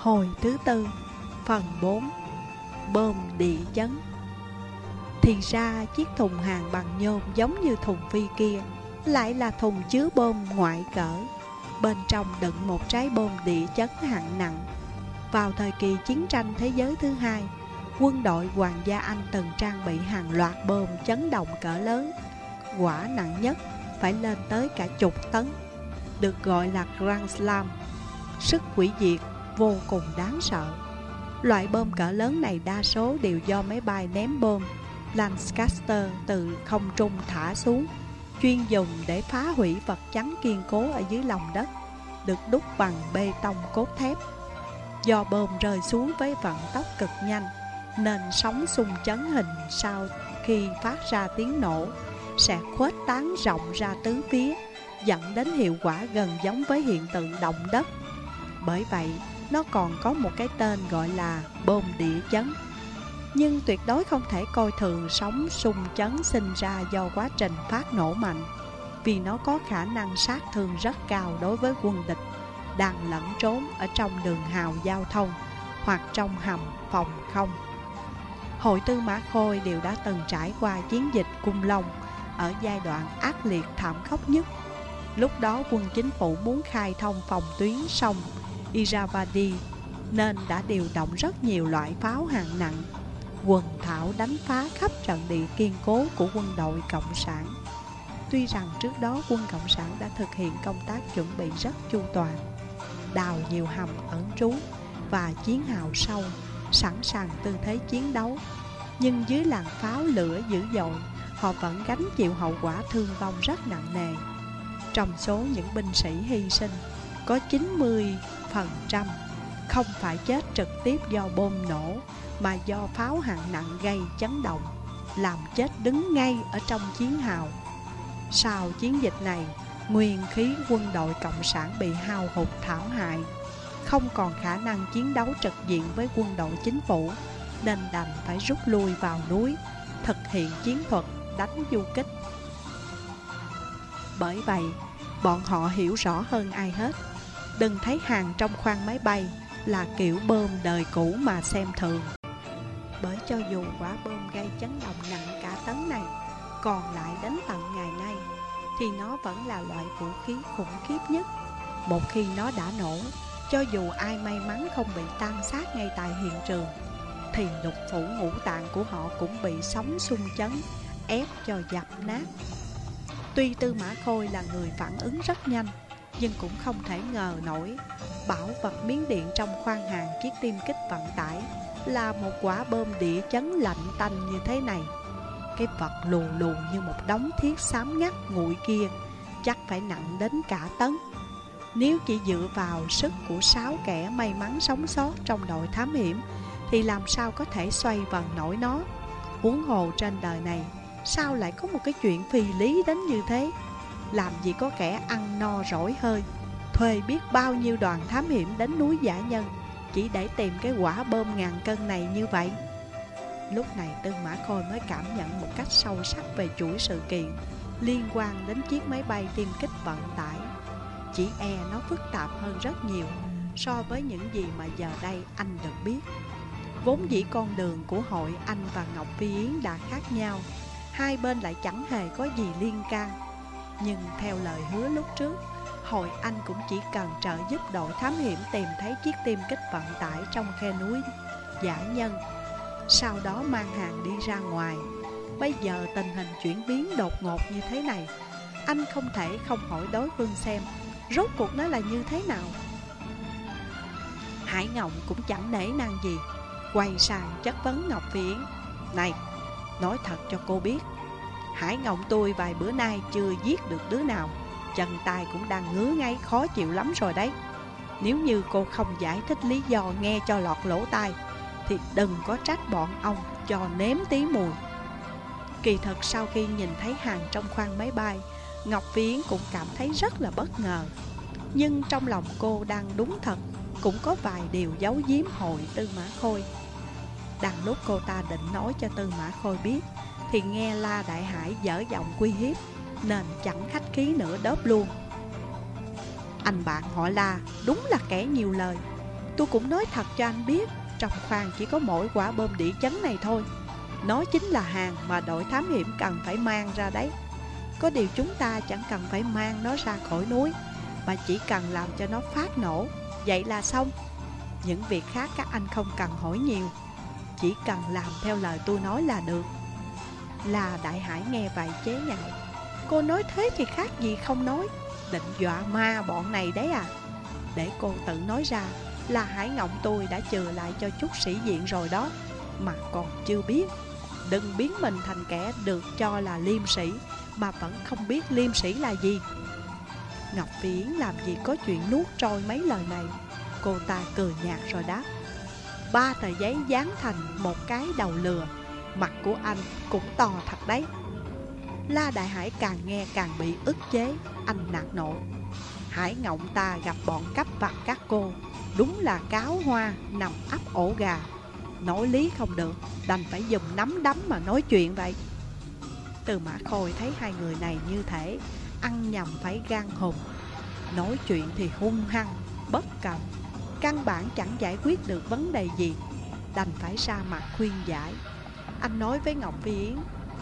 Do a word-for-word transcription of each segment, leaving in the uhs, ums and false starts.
Hồi thứ tư, phần bốn. Bom địa chấn. Thì ra chiếc thùng hàng bằng nhôm giống như thùng phi kia lại là thùng chứa bom ngoại cỡ. Bên trong đựng một trái bom địa chấn hạng nặng. Vào thời kỳ chiến tranh thế giới thứ hai, quân đội Hoàng gia Anh từng trang bị hàng loạt bom chấn động cỡ lớn. Quả nặng nhất phải lên tới cả chục tấn, được gọi là Grand Slam. Sức hủy diệt vô cùng đáng sợ. Loại bom cỡ lớn này đa số đều do máy bay ném bom Lancaster từ không trung thả xuống, chuyên dùng để phá hủy vật chắn kiên cố ở dưới lòng đất, được đúc bằng bê tông cốt thép. Do bom rơi xuống với vận tốc cực nhanh, nên sóng xung chấn hình sau khi phát ra tiếng nổ sẽ khuếch tán rộng ra tứ phía, dẫn đến hiệu quả gần giống với hiện tượng động đất. Bởi vậy, nó còn có một cái tên gọi là bom địa chấn. Nhưng tuyệt đối không thể coi thường sóng xung chấn sinh ra do quá trình phát nổ mạnh, vì nó có khả năng sát thương rất cao đối với quân địch đang lẫn trốn ở trong đường hào giao thông hoặc trong hầm phòng không. Hội Tư Mã Khôi đều đã từng trải qua chiến dịch Cung Long ở giai đoạn ác liệt thảm khốc nhất. Lúc đó quân chính phủ muốn khai thông phòng tuyến sông Irrawaddy nên đã điều động rất nhiều loại pháo hạng nặng, quần thảo đánh phá khắp trận địa kiên cố của quân đội Cộng sản. Tuy rằng trước đó quân Cộng sản đã thực hiện công tác chuẩn bị rất chu toàn, đào nhiều hầm ẩn trú và chiến hào sâu, sẵn sàng tư thế chiến đấu, nhưng dưới làn pháo lửa dữ dội, họ vẫn gánh chịu hậu quả thương vong rất nặng nề. Trong số những binh sĩ hy sinh, có chín mươi phần trăm không phải chết trực tiếp do bom nổ, mà do pháo hạng nặng gây chấn động, làm chết đứng ngay ở trong chiến hào. Sau chiến dịch này, nguyên khí quân đội Cộng sản bị hao hụt thảm hại, không còn khả năng chiến đấu trực diện với quân đội chính phủ, nên đành phải rút lui vào núi, thực hiện chiến thuật đánh du kích. Bởi vậy, bọn họ hiểu rõ hơn ai hết, đừng thấy hàng trong khoang máy bay là kiểu bom đời cũ mà xem thường. Bởi cho dù quả bom gây chấn động nặng cả tấn này còn lại đến tận ngày nay, thì nó vẫn là loại vũ khí khủng khiếp nhất. Một khi nó đã nổ, cho dù ai may mắn không bị tan xác ngay tại hiện trường, thì lục phủ ngũ tạng của họ cũng bị sóng xung chấn ép cho dập nát. Tuy Tư Mã Khôi là người phản ứng rất nhanh, nhưng cũng không thể ngờ nổi bảo vật miếng điện trong khoang hàng chiếc tiêm kích vận tải là một quả bom địa chấn lạnh tanh như thế này. Cái vật lù lù như một đống thiết xám ngắt nguội kia chắc phải nặng đến cả tấn. Nếu chỉ dựa vào sức của sáu kẻ may mắn sống sót trong đội thám hiểm, thì làm sao có thể xoay vần nổi nó. Huống hồ trên đời này, sao lại có một cái chuyện phi lý đến như thế? Làm gì có kẻ ăn no rỗi hơi, thuê biết bao nhiêu đoàn thám hiểm đến núi Dã Nhân chỉ để tìm cái quả bom ngàn cân này như vậy? Lúc này Tư Mã Khôi mới cảm nhận một cách sâu sắc về chuỗi sự kiện liên quan đến chiếc máy bay tiêm kích vận tải. Chỉ e nó phức tạp hơn rất nhiều so với những gì mà giờ đây anh được biết. Vốn dĩ con đường của hội anh và Ngọc Phi Yến đã khác nhau, hai bên lại chẳng hề có gì liên can. Nhưng theo lời hứa lúc trước, hội anh cũng chỉ cần trợ giúp đội thám hiểm tìm thấy chiếc tiêm kích vận tải trong khe núi Dã Nhân, sau đó mang hàng đi ra ngoài. Bây giờ tình hình chuyển biến đột ngột như thế này, anh không thể không hỏi đối phương xem rốt cuộc nó là như thế nào. Hải Ngộng cũng chẳng nể nang gì, quay sang chất vấn Ngọc Phi Yến: "Này, nói thật cho cô biết, Hải Ngộng tôi vài bữa nay chưa giết được đứa nào, chân tay cũng đang ngứa ngáy khó chịu lắm rồi đấy. Nếu như cô không giải thích lý do nghe cho lọt lỗ tai, thì đừng có trách bọn ông cho nếm tí mùi." Kỳ thực sau khi nhìn thấy hàng trong khoang máy bay, Ngọc Phi Yến cũng cảm thấy rất là bất ngờ. Nhưng trong lòng cô đang đúng thật, cũng có vài điều giấu giếm hội Tư Mã Khôi. Đang lúc cô ta định nói cho Tư Mã Khôi biết, thì nghe La Đại Hải dở giọng uy hiếp, nên chẳng khách khí nữa đớp luôn: "Anh bạn họ La đúng là kẻ nhiều lời. Tôi cũng nói thật cho anh biết, trong khoang chỉ có mỗi quả bom địa chấn này thôi. Nó chính là hàng mà đội thám hiểm cần phải mang ra đấy. Có điều chúng ta chẳng cần phải mang nó ra khỏi núi, mà chỉ cần làm cho nó phát nổ, vậy là xong. Những việc khác các anh không cần hỏi nhiều, chỉ cần làm theo lời tôi nói là được. Là Đại Hải nghe vậy chế nhạo. Cô nói thế thì khác gì không nói, định dọa ma bọn này đấy à? Để cô tự nói ra là Hải Ngộng tôi đã chừa lại cho chút sĩ diện rồi đó, mà còn chưa biết. Đừng biến mình thành kẻ được cho là liêm sĩ mà vẫn không biết liêm sĩ là gì. Ngọc Phi Yến làm gì có chuyện nuốt trôi mấy lời này. Cô ta cười nhạt rồi đáp. Ba tờ giấy dán thành một cái đầu lừa, mặt của anh cũng to thật đấy. La Đại Hải càng nghe càng bị ức chế. Anh nạt nộ. Hải Ngộng ta gặp bọn cắp vặt các cô, đúng là cáo hoa nằm ấp ổ gà. Nói lý không được, đành phải dùng nắm đấm mà nói chuyện vậy. Tư Mã Khôi thấy hai người này như thể ăn nhầm phải gan hùm. Nói chuyện thì hung hăng, bất cần, căn bản chẳng giải quyết được vấn đề gì, đành phải ra mặt khuyên giải. Anh nói với Ngọc Phi Yến.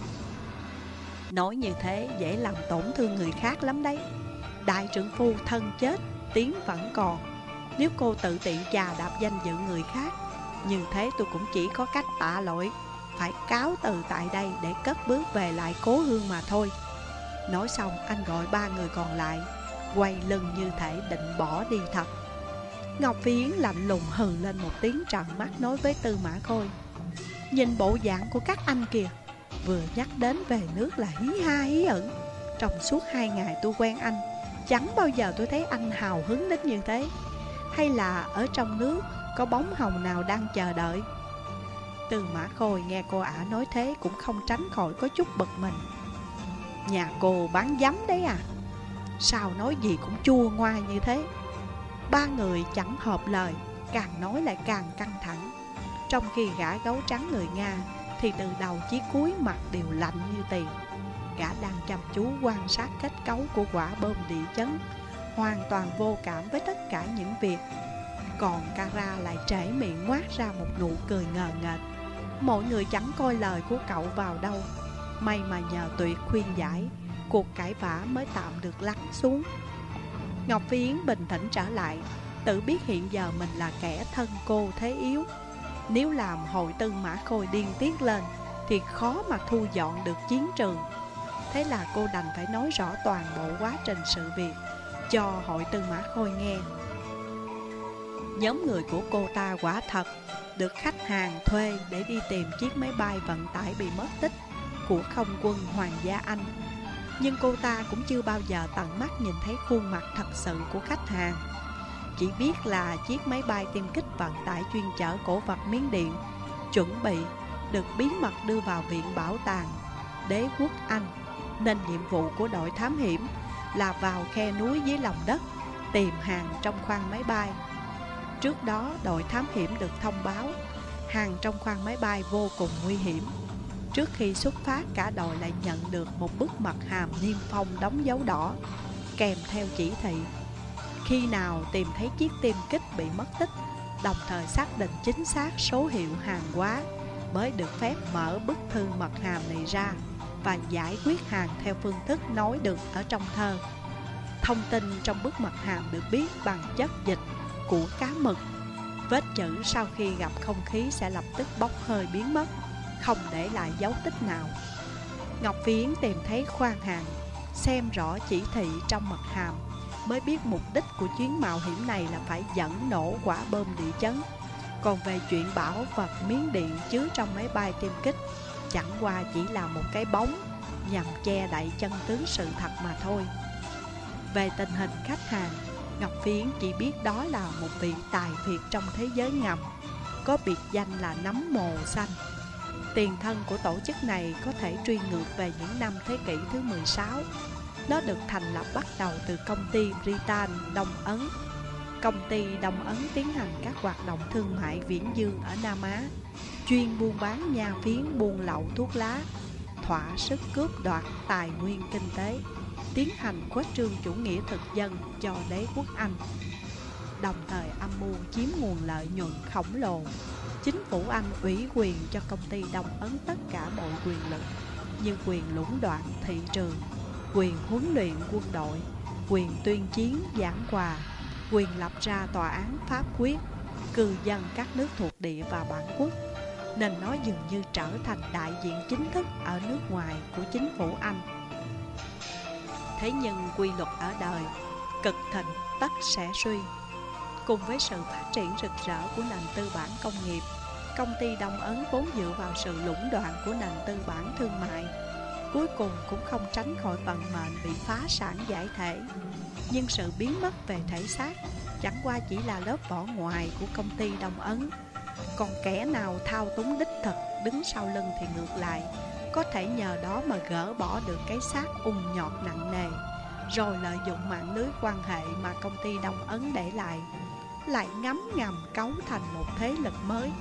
Nói như thế dễ làm tổn thương người khác lắm đấy. Đại trưởng phu thân chết, tiếng vẫn còn. Nếu cô tự tiện chà đạp danh dự người khác, như thế tôi cũng chỉ có cách tạ lỗi, phải cáo từ tại đây để cất bước về lại cố hương mà thôi. Nói xong anh gọi ba người còn lại, quay lưng như thể định bỏ đi thật. Ngọc Phi Yến lạnh lùng hừ lên một tiếng trợn mắt nói với Tư Mã Khôi. Nhìn bộ dạng của các anh kìa, vừa nhắc đến về nước là hí ha hí ẩn. Trong suốt hai ngày tôi quen anh, chẳng bao giờ tôi thấy anh hào hứng đến như thế. Hay là ở trong nước có bóng hồng nào đang chờ đợi? Tư Mã Khôi nghe cô ả nói thế cũng không tránh khỏi có chút bực mình. Nhà cô bán dấm đấy à? Sao nói gì cũng chua ngoa như thế? Ba người chẳng hợp lời, càng nói lại càng căng thẳng. Trong khi gã gấu trắng người Nga thì từ đầu chí cuối mặt đều lạnh như tiền. Gã đang chăm chú quan sát kết cấu của quả bom địa chấn, hoàn toàn vô cảm với tất cả những việc. Còn Kara lại trễ miệng ngoác ra một nụ cười ngờ nghệch. Mọi người chẳng coi lời của cậu vào đâu. May mà nhờ Tuyệt khuyên giải, cuộc cãi vã mới tạm được lắng xuống. Ngọc Phi Yến bình tĩnh trở lại, tự biết hiện giờ mình là kẻ thân cô thế yếu. Nếu làm hội Tư Mã Khôi điên tiết lên thì khó mà thu dọn được chiến trường. Thế là cô đành phải nói rõ toàn bộ quá trình sự việc cho hội Tư Mã Khôi nghe. Nhóm người của cô ta quả thật được khách hàng thuê để đi tìm chiếc máy bay vận tải bị mất tích của không quân Hoàng gia Anh. Nhưng cô ta cũng chưa bao giờ tận mắt nhìn thấy khuôn mặt thật sự của khách hàng. Chỉ biết là chiếc máy bay tiêm kích vận tải chuyên chở cổ vật Miến Điện chuẩn bị được bí mật đưa vào viện bảo tàng đế quốc Anh. Nên nhiệm vụ của đội thám hiểm là vào khe núi dưới lòng đất tìm hàng trong khoang máy bay. Trước đó đội thám hiểm được thông báo hàng trong khoang máy bay vô cùng nguy hiểm. Trước khi xuất phát, cả đội lại nhận được một bức mật hàm niêm phong đóng dấu đỏ kèm theo chỉ thị. Khi nào tìm thấy chiếc tiêm kích bị mất tích, đồng thời xác định chính xác số hiệu hàng hóa, mới được phép mở bức thư mật hàm này ra và giải quyết hàng theo phương thức nói được ở trong thơ. Thông tin trong bức mật hàm được biết bằng chất dịch của cá mực. Vết chữ sau khi gặp không khí sẽ lập tức bốc hơi biến mất, không để lại dấu tích nào. Ngọc Phi Yến tìm thấy khoang hàng, xem rõ chỉ thị trong mật hàm, mới biết mục đích của chuyến mạo hiểm này là phải dẫn nổ quả bom địa chấn. Còn về chuyện bảo vật Miến Điện chứa trong máy bay tiêm kích, chẳng qua chỉ là một cái bóng nhằm che đậy chân tướng sự thật mà thôi. Về tình hình khách hàng, Ngọc Phi Yến chỉ biết đó là một vị tài phiệt trong thế giới ngầm, có biệt danh là Nấm Mồ Xanh. Tiền thân của tổ chức này có thể truy ngược về những năm thế kỷ thứ mười sáu. Nó được thành lập bắt đầu từ công ty Britan Đông Ấn. Công ty Đông Ấn tiến hành các hoạt động thương mại viễn dương ở Nam Á, chuyên buôn bán nha phiến, buôn lậu thuốc lá, thỏa sức cướp đoạt tài nguyên kinh tế, tiến hành khuếch trương chủ nghĩa thực dân cho đế quốc Anh. đồng thời âm mưu chiếm nguồn lợi nhuận khổng lồ. Chính phủ Anh ủy quyền cho công ty Đông Ấn tất cả mọi quyền lực như quyền lũng đoạn thị trường, quyền huấn luyện quân đội, quyền tuyên chiến giảng hòa, quyền lập ra tòa án pháp quyết, cư dân các nước thuộc địa và bản quốc, nên nó dường như trở thành đại diện chính thức ở nước ngoài của chính phủ Anh. Thế nhưng quy luật ở đời, cực thịnh tất sẽ suy. Cùng với sự phát triển rực rỡ của nền tư bản công nghiệp, công ty Đông Ấn vốn dựa vào sự lũng đoạn của nền tư bản thương mại, cuối cùng cũng không tránh khỏi vận mệnh bị phá sản giải thể. Nhưng sự biến mất về thể xác chẳng qua chỉ là lớp vỏ ngoài của công ty Đông Ấn. Còn kẻ nào thao túng đích thực đứng sau lưng thì ngược lại, có thể nhờ đó mà gỡ bỏ được cái xác ung nhọt nặng nề, rồi lợi dụng mạng lưới quan hệ mà công ty Đông Ấn để lại, lại ngấm ngầm cấu thành một thế lực mới.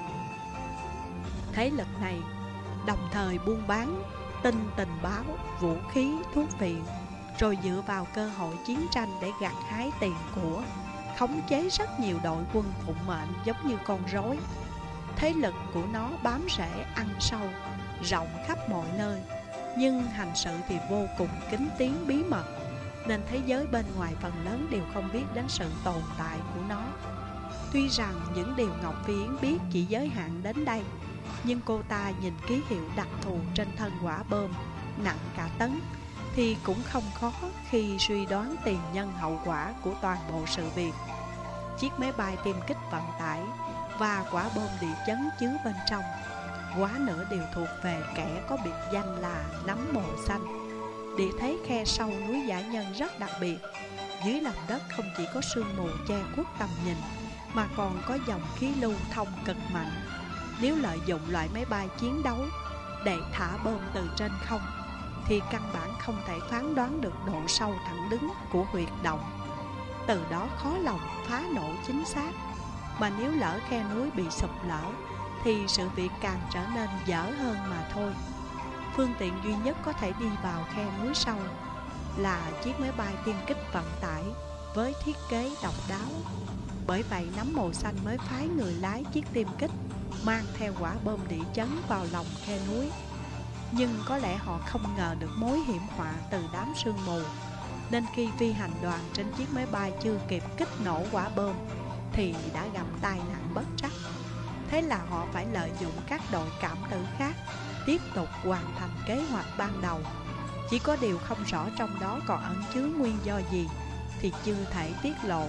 Thế lực này đồng thời buôn bán tin tình báo, vũ khí, thuốc viện, rồi dựa vào cơ hội chiến tranh để gặt hái tiền của, khống chế rất nhiều đội quân phụng mệnh giống như con rối. Thế lực của nó bám rễ ăn sâu, rộng khắp mọi nơi, nhưng hành sự thì vô cùng kín tiếng bí mật, nên thế giới bên ngoài phần lớn đều không biết đến sự tồn tại của nó. Tuy rằng những điều Ngọc Phi Yến biết chỉ giới hạn đến đây, nhưng cô ta nhìn ký hiệu đặc thù trên thân quả bom nặng cả tấn thì cũng không khó khi suy đoán tiền nhân hậu quả của toàn bộ sự việc. Chiếc máy bay tiêm kích vận tải và quả bom địa chấn chứa bên trong, quá nửa đều thuộc về kẻ có biệt danh là Nấm Mồ Xanh. Địa thế khe sâu núi Dã Nhân rất đặc biệt. Dưới lòng đất không chỉ có sương mù che khuất tầm nhìn, mà còn có dòng khí lưu thông cực mạnh. Nếu lợi dụng loại máy bay chiến đấu để thả bom từ trên không, thì căn bản không thể phán đoán được độ sâu thẳng đứng của huyệt động, từ đó khó lòng phá nổ chính xác. Mà nếu lỡ khe núi bị sụp lở, thì sự việc càng trở nên dở hơn mà thôi. Phương tiện duy nhất có thể đi vào khe núi sâu là chiếc máy bay tiêm kích vận tải với thiết kế độc đáo. Bởi vậy Nấm Mồ Xanh mới phái người lái chiếc tiêm kích mang theo quả bom địa chấn vào lòng khe núi. Nhưng có lẽ họ không ngờ được mối hiểm họa từ đám sương mù, nên khi phi hành đoàn trên chiếc máy bay chưa kịp kích nổ quả bom thì đã gặp tai nạn bất trắc. Thế là họ phải lợi dụng các đội cảm tử khác tiếp tục hoàn thành kế hoạch ban đầu. Chỉ có điều không rõ trong đó còn ẩn chứa nguyên do gì thì chưa thể tiết lộ.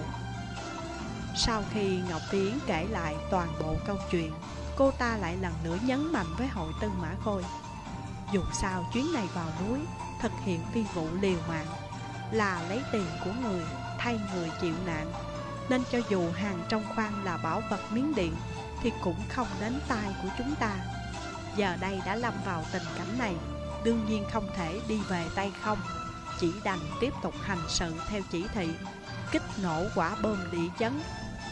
Sau khi Ngọc Phi Yến kể lại toàn bộ câu chuyện, cô ta lại lần nữa nhấn mạnh với Hội Tư Mã Khôi: dù sao chuyến này vào núi thực hiện phi vụ liều mạng là lấy tiền của người thay người chịu nạn, nên cho dù hàng trong khoang là bảo vật Miến Điện thì cũng không đến tai của chúng ta. Giờ đây đã lâm vào tình cảnh này, đương nhiên không thể đi về tay không, chỉ đành tiếp tục hành sự theo chỉ thị, kích nổ quả bom địa chấn.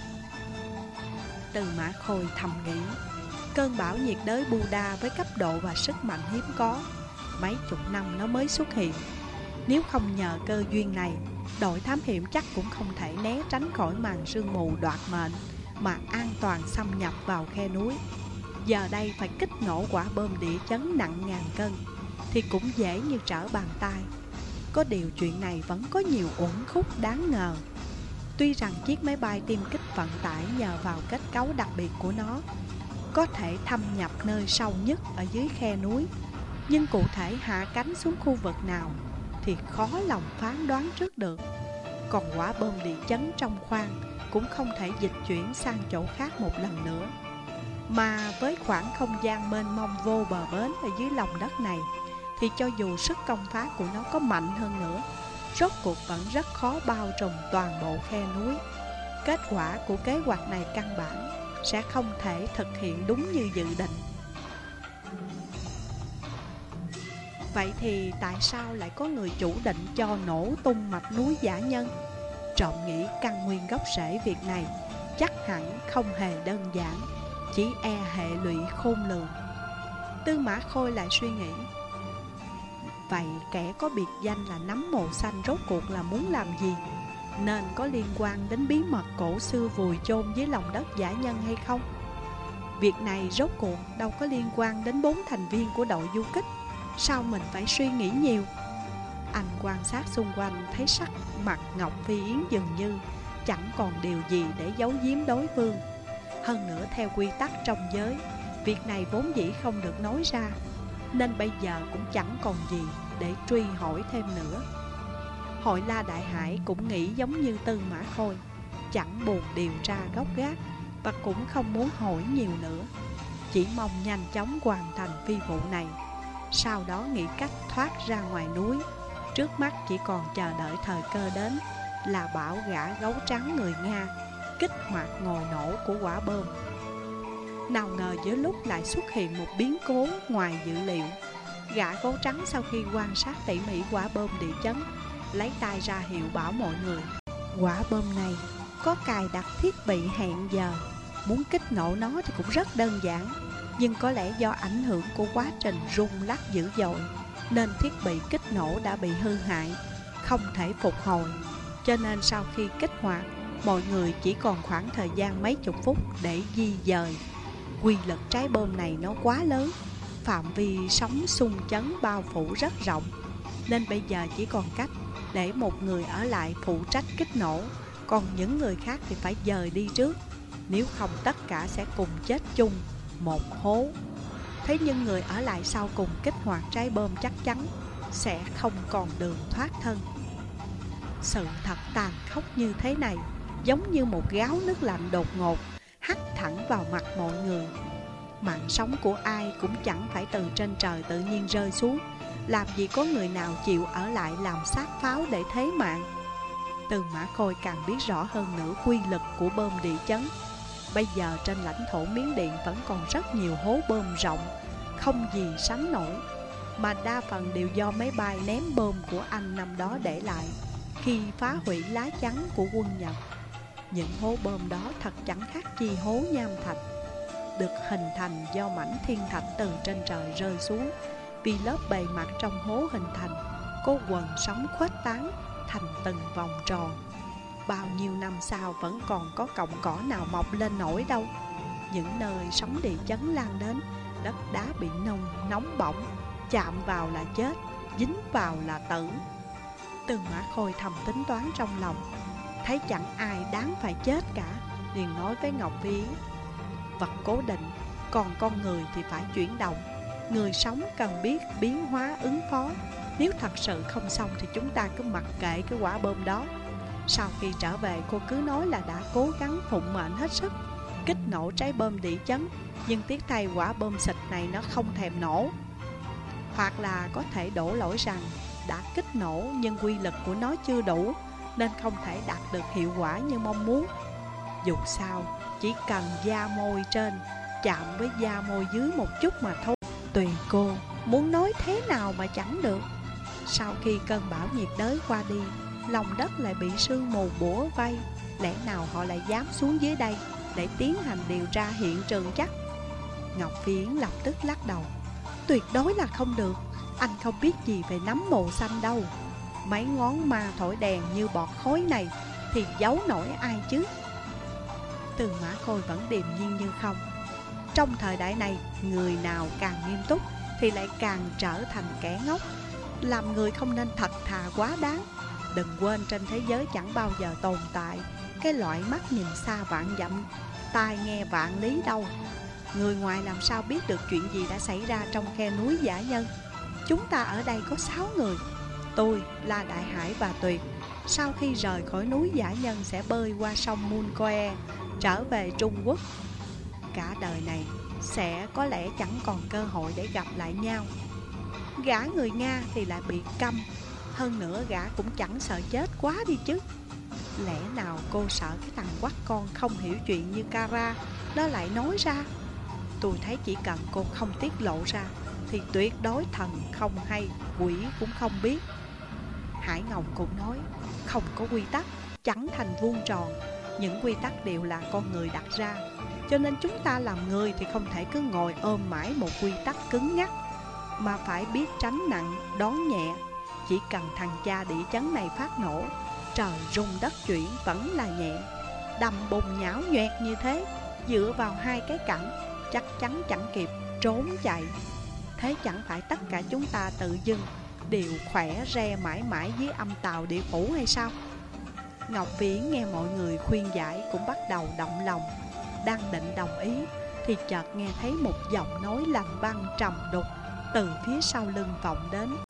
Tư Mã Khôi thầm nghĩ, cơn bão nhiệt đới Buddha với cấp độ và sức mạnh hiếm có, mấy chục năm nó mới xuất hiện. Nếu không nhờ cơ duyên này, đội thám hiểm chắc cũng không thể né tránh khỏi màn sương mù đoạt mệnh mà an toàn xâm nhập vào khe núi. Giờ đây phải kích nổ quả bom địa chấn nặng ngàn cân thì cũng dễ như trở bàn tay. Có điều chuyện này vẫn có nhiều uẩn khúc đáng ngờ. Tuy rằng chiếc máy bay tiêm kích vận tải nhờ vào kết cấu đặc biệt của nó có thể thâm nhập nơi sâu nhất ở dưới khe núi, nhưng cụ thể hạ cánh xuống khu vực nào thì khó lòng phán đoán trước được. Còn quả bom địa chấn trong khoang cũng không thể dịch chuyển sang chỗ khác một lần nữa. Mà với khoảng không gian mênh mông vô bờ bến ở dưới lòng đất này, thì cho dù sức công phá của nó có mạnh hơn nữa, rốt cuộc vẫn rất khó bao trùm toàn bộ khe núi. Kết quả của kế hoạch này căn bản sẽ không thể thực hiện đúng như dự định. Vậy thì tại sao lại có người chủ định cho nổ tung mạch núi Dã Nhân? Trộm nghĩ căn nguyên gốc rễ việc này chắc hẳn không hề đơn giản, chỉ e hệ lụy khôn lường. Tư Mã Khôi lại suy nghĩ, vậy kẻ có biệt danh là Nấm Mồ Xanh rốt cuộc là muốn làm gì? nên có liên quan đến bí mật cổ xưa vùi chôn dưới lòng đất dã nhân hay không? Việc này rốt cuộc đâu có liên quan đến bốn thành viên của đội du kích. Sao mình phải suy nghĩ nhiều? Anh quan sát xung quanh thấy sắc mặt Ngọc Phi Yến dường như chẳng còn điều gì để giấu giếm đối phương. Hơn nữa theo quy tắc trong giới, việc này vốn dĩ không được nói ra, nên bây giờ cũng chẳng còn gì để truy hỏi thêm nữa. Hội La Đại Hải cũng nghĩ giống như Tư Mã Khôi, chẳng buồn điều tra gốc gác và cũng không muốn hỏi nhiều nữa, chỉ mong nhanh chóng hoàn thành phi vụ này, sau đó nghĩ cách thoát ra ngoài núi. Trước mắt chỉ còn chờ đợi thời cơ đến là bảo gã gấu trắng người Nga kích hoạt ngòi nổ của quả bom. Nào ngờ giữa lúc lại xuất hiện một biến cố ngoài dự liệu. Gã gấu trắng sau khi quan sát tỉ mỉ quả bom địa chấn, lấy tay ra hiệu bảo mọi người: quả bom này có cài đặt thiết bị hẹn giờ, muốn kích nổ nó thì cũng rất đơn giản. Nhưng có lẽ do ảnh hưởng của quá trình rung lắc dữ dội, nên thiết bị kích nổ đã bị hư hại, không thể phục hồi. Cho nên sau khi kích hoạt, mọi người chỉ còn khoảng thời gian mấy chục phút để di dời. Quy lực trái bom này nó quá lớn, phạm vi sóng xung chấn bao phủ rất rộng, nên bây giờ chỉ còn cách để một người ở lại phụ trách kích nổ, còn những người khác thì phải dời đi trước. Nếu không tất cả sẽ cùng chết chung một hố. Thế nhưng người ở lại sau cùng kích hoạt trái bom chắc chắn sẽ không còn đường thoát thân. Sự thật tàn khốc như thế này giống như một gáo nước lạnh đột ngột hắt thẳng vào mặt mọi người. Mạng sống của ai cũng chẳng phải từ trên trời tự nhiên rơi xuống, làm gì có người nào chịu ở lại làm sát pháo để thế mạng. Tư Mã Khôi càng biết rõ hơn nữa quy lực của bom địa chấn. Bây giờ trên lãnh thổ Miến Điện vẫn còn rất nhiều hố bom rộng, không gì sánh nổi, mà đa phần đều do máy bay ném bom của Anh năm đó để lại khi phá hủy lá chắn của quân Nhật. Những hố bom đó thật chẳng khác chi hố nham thạch, được hình thành do mảnh thiên thạch từ trên trời rơi xuống. Vì lớp bề mặt trong hố hình thành có quần sóng khuếch tán thành từng vòng tròn. Bao nhiêu năm sau vẫn còn có cọng cỏ nào mọc lên nổi đâu. Những nơi sóng địa chấn lan đến, đất đá bị nung nóng bỏng, chạm vào là chết, dính vào là tử. Tư Mã Khôi thầm tính toán trong lòng, thấy chẳng ai đáng phải chết cả, liền nói với Ngọc Phi Yến: vật cố định, còn con người thì phải chuyển động. Người sống cần biết biến hóa ứng phó. Nếu thật sự không xong thì chúng ta cứ mặc kệ cái quả bom đó. Sau khi trở về cô cứ nói là đã cố gắng phụng mệnh hết sức kích nổ trái bom địa chấn, nhưng tiếc thay quả bom xịt này nó không thèm nổ. Hoặc là có thể đổ lỗi rằng đã kích nổ nhưng quy lực của nó chưa đủ, nên không thể đạt được hiệu quả như mong muốn. Dù sao, chỉ cần da môi trên chạm với da môi dưới một chút mà thôi. Tùy cô muốn nói thế nào mà chẳng được. Sau khi cơn bão nhiệt đới qua đi, lòng đất lại bị sương mù bủa vây. Lẽ nào họ lại dám xuống dưới đây để tiến hành điều tra hiện trường chắc? Ngọc Phi Yến lập tức lắc đầu: tuyệt đối là không được. Anh không biết gì về nấm mồ xanh đâu. Mấy ngón ma thổi đèn như bọt khói này thì giấu nổi ai chứ? Tư Mã Khôi vẫn điềm nhiên như không. Trong thời đại này, người nào càng nghiêm túc thì lại càng trở thành kẻ ngốc. Làm người không nên thật thà quá đáng. Đừng quên trên thế giới chẳng bao giờ tồn tại cái loại mắt nhìn xa vạn dặm, tai nghe vạn lý đâu. Người ngoài làm sao biết được chuyện gì đã xảy ra trong khe núi dã nhân. Chúng ta ở đây có sáu người. Tôi, La Đại Hải và Tuyệt sau khi rời khỏi núi dã nhân sẽ bơi qua sông Muncoe trở về Trung Quốc. Cả đời này sẽ có lẽ chẳng còn cơ hội để gặp lại nhau. Gã người Nga thì lại bị câm. Hơn nữa gã cũng chẳng sợ chết quá đi chứ. Lẽ nào cô sợ cái thằng quắt con không hiểu chuyện như Kara nó lại nói ra? Tôi thấy chỉ cần cô không tiết lộ ra thì tuyệt đối thần không hay, quỷ cũng không biết. Hải Ngọc cũng nói, không có quy tắc chẳng thành vuông tròn. Những quy tắc đều là con người đặt ra. Cho nên chúng ta làm người thì không thể cứ ngồi ôm mãi một quy tắc cứng nhắc, mà phải biết tránh nặng, đón nhẹ. Chỉ cần thằng cha địa chấn này phát nổ, Trời rung đất chuyển vẫn là nhẹ, đầm bùn nhão nhoẹt như thế, dựa vào hai cái cẳng, chắc chắn chẳng kịp trốn chạy. Thế chẳng phải tất cả chúng ta tự dưng đều khỏe re mãi mãi dưới âm tào địa phủ hay sao? Ngọc Viễn nghe mọi người khuyên giải cũng bắt đầu động lòng. Đang định đồng ý thì chợt nghe thấy một giọng nói lạnh băng trầm đục từ phía sau lưng vọng đến.